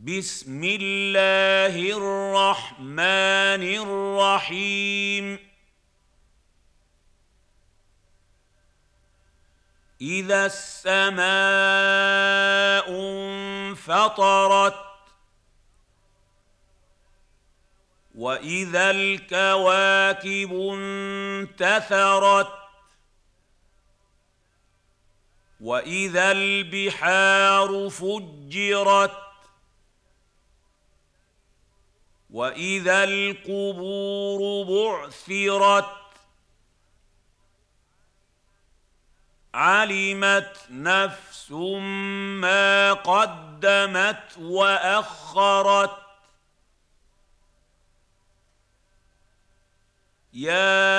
بسم الله الرحمن الرحيم إذا السماء انفطرت وإذا الكواكب انتثرت وإذا البحار فجرت وإذا القبور بعثرت علمت نفس ما قدمت وأخرت يا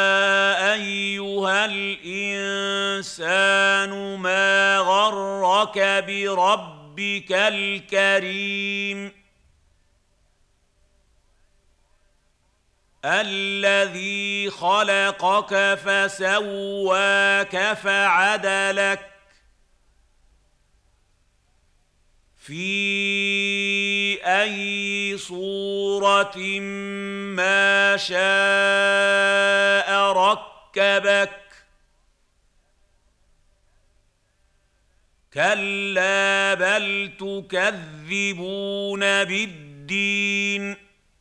أيها الإنسان ما غرك بربك الكريم الذي خلقك فسواك فعدلك في أي صورة ما شاء ركبك كلا بل تكذبون بالدين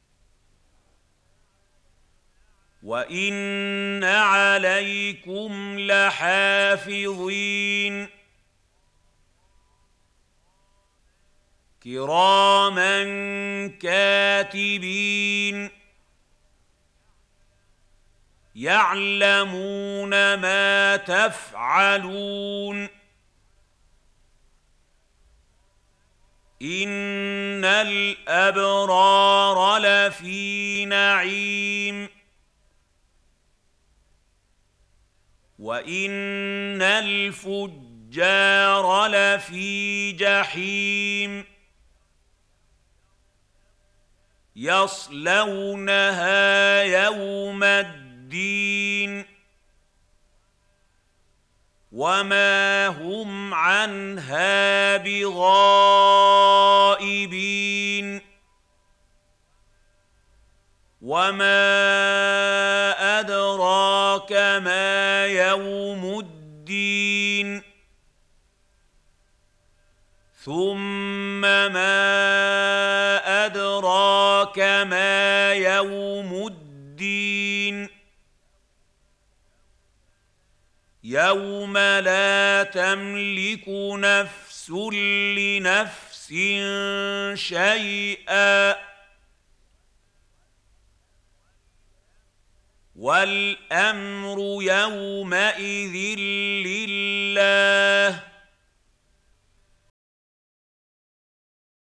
وإن عليكم لحافظين كراما كاتبين يعلمون ما تفعلون إن الأبرار لفي نعيم وإن الفجار لفي جحيم يصلونها يوم الدين وما هم عنها بغائبين وما أدراك ما يوم الدين ثم ما أدراك ما يوم الدين يوم لا تملك نفس لنفس شيئا والأمر يومئذ لله